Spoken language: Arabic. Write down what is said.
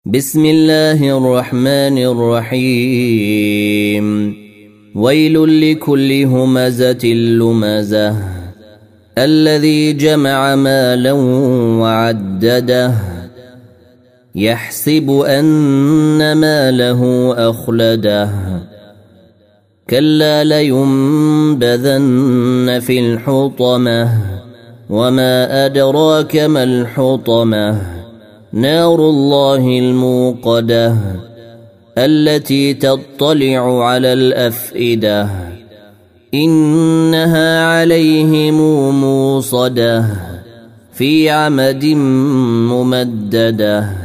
بسم الله الرحمن الرحيم ويل لكل همزة لمزة الذي جمع مالا وعدده يحسب أن ماله أخلده كلا لينبذن في الحطمة وما أدراك ما الحطمة نار الله الموقدة التي تطلع على الأفئدة إنها عليهم موصدة في عمد ممدده.